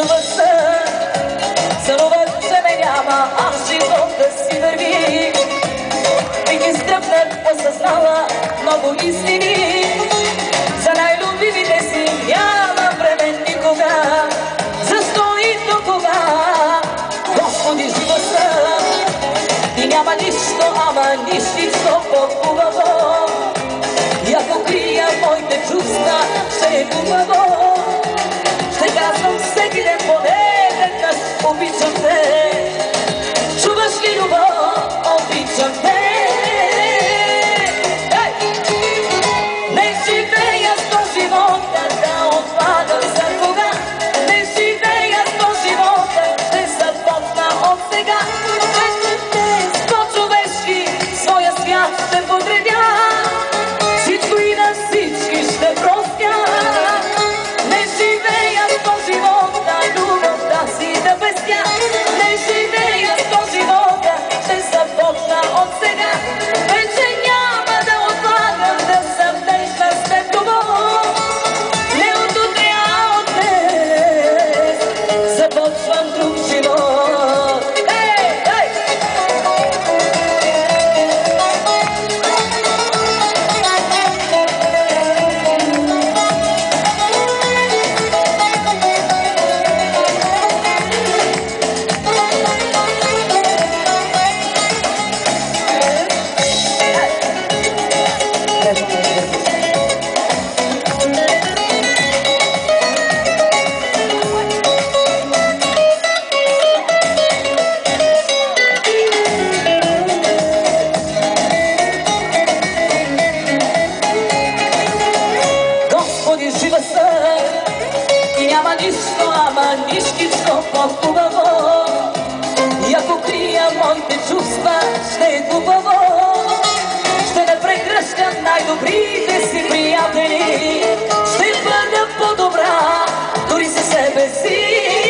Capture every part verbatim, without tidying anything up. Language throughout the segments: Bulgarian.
любов са, сънуват се ме няма, аз живота си върви. Бих изтръпнат, осъзнала много истини, за най-любимите си няма време никога. Застой до кога, Господи, жива съм и няма нищо, ама нищичко по-хубаво. И ако крия моите чувства, ще е хубаво. Ще казвам всеки ден поне веднъж: обичам те. Чуваш ли любов? Обичам те. Не живея с този живота да отлагам за кога. Не живея с този живота, ще започна от сега. Вече те сто човешки своя свят ще подредя. Всичко и на всички ще простя. Не живея с този живота, любовта си да пестя. Не живея с този живота, ще започна от сега. Вече няма да отлагам да съм нежна с теб любов. Не от утре, а от днес започвам друг живот. Ей, ей! Господи, жива съм и няма нищо, ама нищичко по-хубаво. И ако крия моите чувства, ще е хубаво. Ще не прегръщам най-добрите си приятели. Ще бъда по-добра дори със себе си.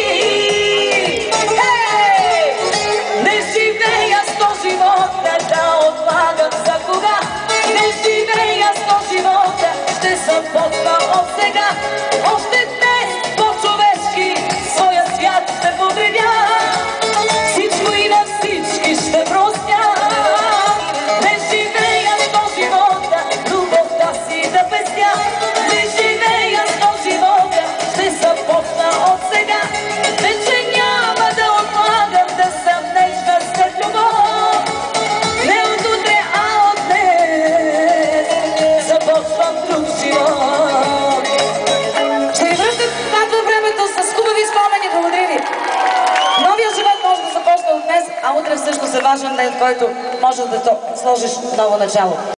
Ей! Не живея с този живота да отлагам за кога. Не живея с този живота, ще започна от сега. Още днес по-човешки своя свят ще подредя. Всичко и на всички ще простя. Не живея с този живота, любовта си да пестя. Не живея с този живота, ще започна от сега. Вече няма да отлагам да съм нежна с теб любов. Не от утре, а от днес започвам друг живот. Ще ви връщам назад във времето с хубави спомени. Благодаря ви. Новия живот може да започне от днес, а утре всъщност е важен ден, в който може да сложиш ново начало.